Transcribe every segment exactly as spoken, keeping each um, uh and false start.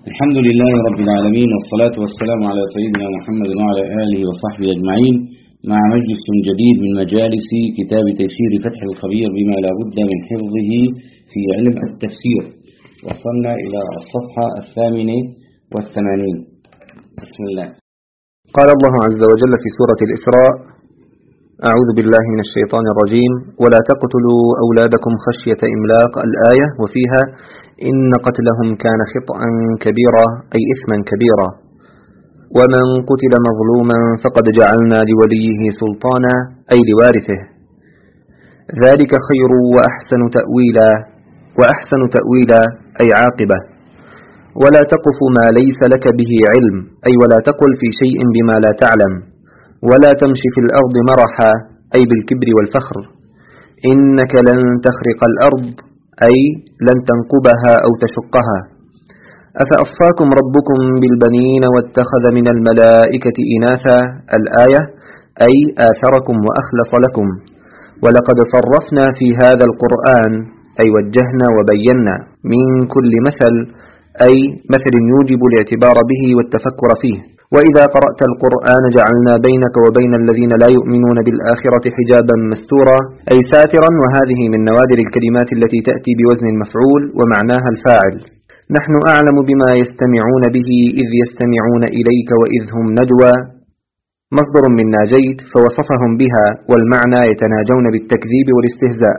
الحمد لله رب العالمين، والصلاة والسلام على سيدنا محمد وعلى آله وصحبه أجمعين، مع مجلس جديد من مجالس كتاب تيسير فتح الخبير بما لا بد من حفظه في علم التفسير. وصلنا إلى الصفحة الثامنة والثمانين. بسم الله. قال الله عز وجل في سورة الإسراء: أعوذ بالله من الشيطان الرجيم: ولا تقتلوا أولادكم خشية إملاق. الآية وفيها: إن قتلهم كان خطأ كبيرا، أي إثما كبيرا. ومن قتل مظلوما فقد جعلنا لوليه سلطانا، أي لوارثه. ذلك خير وأحسن تأويلا، وأحسن تأويلا أي عاقبة. ولا تقف ما ليس لك به علم، أي ولا تقل في شيء بما لا تعلم. ولا تمشي في الأرض مرحا، أي بالكبر والفخر. إنك لن تخرق الأرض، أي لن تنقبها أو تشقها. أفأصفاكم ربكم بالبنين واتخذ من الملائكة إناثا. الآية أي آثركم وأخلص لكم. ولقد صرفنا في هذا القرآن، أي وجهنا وبينا، من كل مثل، أي مثل يوجب الاعتبار به والتفكر فيه. وإذا قرأت القرآن جعلنا بينك وبين الذين لا يؤمنون بالآخرة حجابا مستورا، أي ساترا. وهذه من نوادر الكلمات التي تأتي بوزن المفعول ومعناها الفاعل. نحن أعلم بما يستمعون به إذ يستمعون إليك وإذ هم نجوى، مصدر من ناجيت، فوصفهم بها، والمعنى يتناجون بالتكذيب والاستهزاء.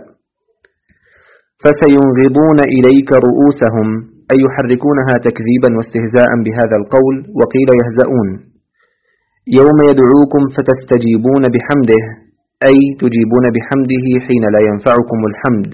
فسينغضون إليك رؤوسهم، أي يحركونها تكذيبا واستهزاء بهذا القول. وقيل يهزؤون. يوم يدعوكم فتستجيبون بحمده، أي تجيبون بحمده حين لا ينفعكم الحمد.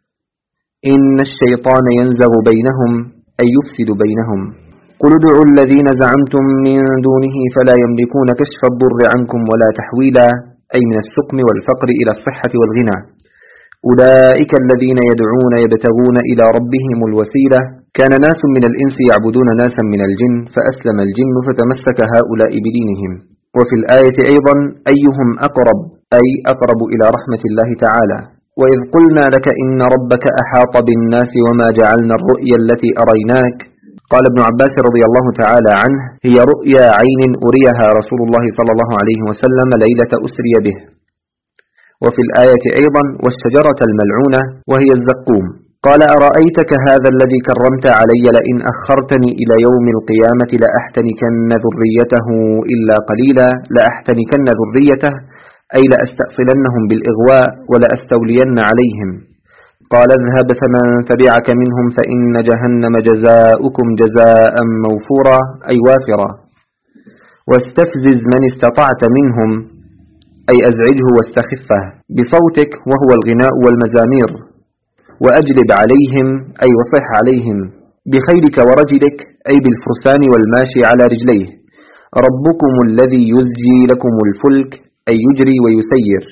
إن الشيطان ينزغ بينهم، أي يفسد بينهم. قل ادعوا الذين زعمتم من دونه فلا يملكون كشف الضر عنكم ولا تحويلا، أي من السقم والفقر إلى الصحة والغنى. أولئك الذين يدعون يبتغون إلى ربهم الوسيلة. كان ناس من الإنس يعبدون ناسا من الجن، فأسلم الجن فتمسك هؤلاء بدينهم. وفي الآية أيضا: أيهم أقرب، أي أقرب إلى رحمة الله تعالى. وإذ قلنا لك إن ربك أحاط بالناس وما جعلنا الرؤيا التي أريناك. قال ابن عباس رضي الله تعالى عنه: هي رؤيا عين أريها رسول الله صلى الله عليه وسلم ليلة أسري به. وفي الآية أيضا: والشجرة الملعونة، وهي الزقوم. قال: أرأيتك هذا الذي كرمت علي لئن أخرتني إلى يوم القيامة لأحتنكن ذريته إلا قليلا. لأحتنكن ذريته أي لأستأصلنهم بالإغواء ولأستولين عليهم. قال: اذهب فمن تبعك منهم فإن جهنم جزاؤكم جزاء موفورا، أي وافرا. واستفزز من استطعت منهم، أي أزعجه واستخفه بصوتك، وهو الغناء والمزامير. وأجلب عليهم، أي وصح عليهم بخيلك ورجلك، أي بالفرسان والماشي على رجليه. ربكم الذي يزجي لكم الفلك، أي يجري ويسير.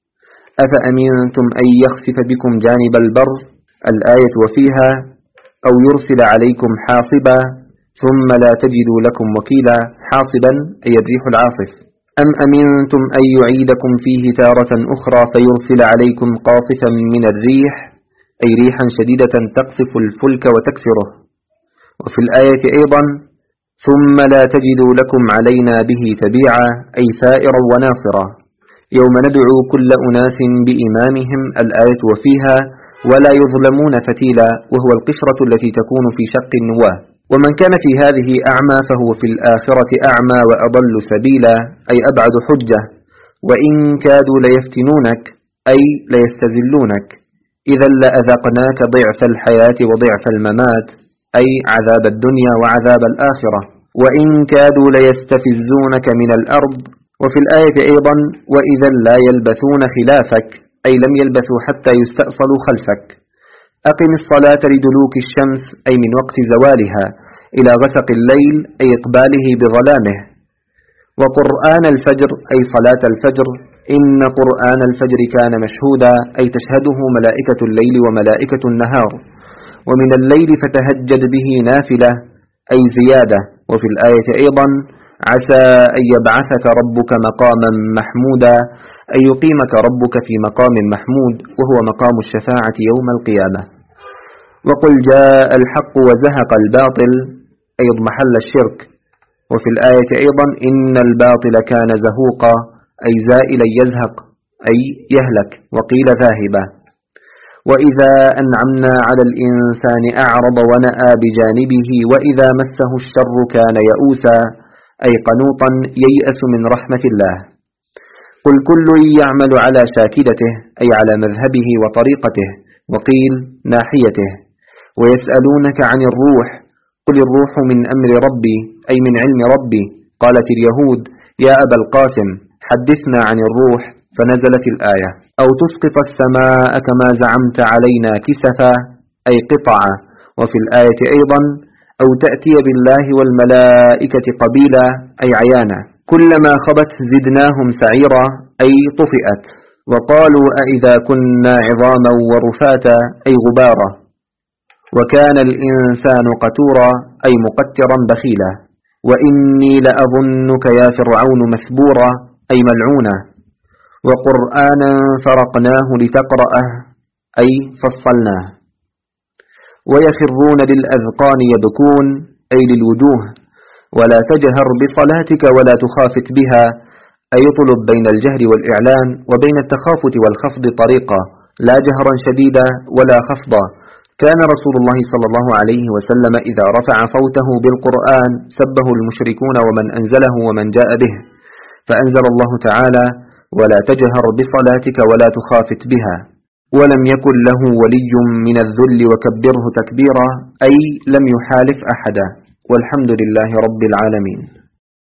أفأمنتم أن يخسف بكم جانب البر. الآية وفيها: أو يرسل عليكم حاصبا ثم لا تجدوا لكم وكيلا. حاصبا أي الريح العاصف. أم أمنتم أن يعيدكم فيه تارة أخرى فيرسل عليكم قاصفا من الريح، أي ريحا شديدة تقصف الفلك وتكسره. وفي الآية أيضا: ثم لا تجدوا لكم علينا به تبيعا، أي سائرا وناصرا. يوم ندعو كل أناس بإمامهم. الآية وفيها: ولا يظلمون فتيلا، وهو القشرة التي تكون في شق النواة. ومن كان في هذه أعمى فهو في الآخرة أعمى وأضل سبيلا، أي أبعد حجة. وإن كادوا ليفتنونك، أي ليستذلونك. إذا لأذقناك ضعف الحياة وضعف الممات، أي عذاب الدنيا وعذاب الآخرة. وإن كادوا ليستفزونك من الأرض. وفي الآية أيضا: وإذا لا يلبثون خلافك، أي لم يلبثوا حتى يستأصلوا خلفك. أقم الصلاة لدلوك الشمس، أي من وقت زوالها، إلى غسق الليل، أي إقباله بظلامه. وقرآن الفجر، أي صلاة الفجر. إن قرآن الفجر كان مشهودا، أي تشهده ملائكة الليل وملائكة النهار. ومن الليل فتهجد به نافلة، أي زيادة. وفي الآية أيضا: عسى أن يبعثك ربك مقاما محمودا، أن يقيمك ربك في مقام محمود، وهو مقام الشفاعة يوم القيامة. وقل جاء الحق وزهق الباطل، أي اضمحل الشرك. وفي الآية أيضا إن الباطل كان زهوقا أي زائلا يزهق أي يهلك، وقيل ذاهبا. وإذا أنعمنا على الإنسان أعرض ونأى بجانبه وإذا مسه الشر كان يئوسا أي قنوطا ييأس من رحمة الله. قل كل يعمل على شاكلته أي على مذهبه وطريقته، وقيل ناحيته. ويسألونك عن الروح قل الروح من أمر ربي أي من علم ربي. قالت اليهود يا أبا القاسم حدثنا عن الروح، فنزلت الآية. أو تسقط السماء كما زعمت علينا كسفا أي قطعا. وفي الآية أيضا أو تأتي بالله والملائكة قبيلا أي عيانا. كلما خبت زدناهم سعيرا أي طفئت. وقالوا أئذا كنا عظاما ورفاتا أي غبارا. وكان الإنسان قتورا أي مقترا بخيلا. وإني لأظنك يا فرعون مثبورا أي ملعونا. وقرآنا فرقناه لتقرأه أي فصلناه. ويخرون للأذقان يبكون أي للوجوه. ولا تجهر بصلاتك ولا تخافت بها أي اطلب بين الجهر والإعلان وبين التخافت والخفض طريقا، لا جهرا شديدا ولا خفضا. كان رسول الله صلى الله عليه وسلم إذا رفع صوته بالقرآن سبه المشركون ومن أنزله ومن جاء به، فأنزل الله تعالى ولا تجهر بصلاتك ولا تخافت بها. ولم يكن له ولي من الذل وكبره تكبيرا أي لم يحالف أحدا. والحمد لله رب العالمين.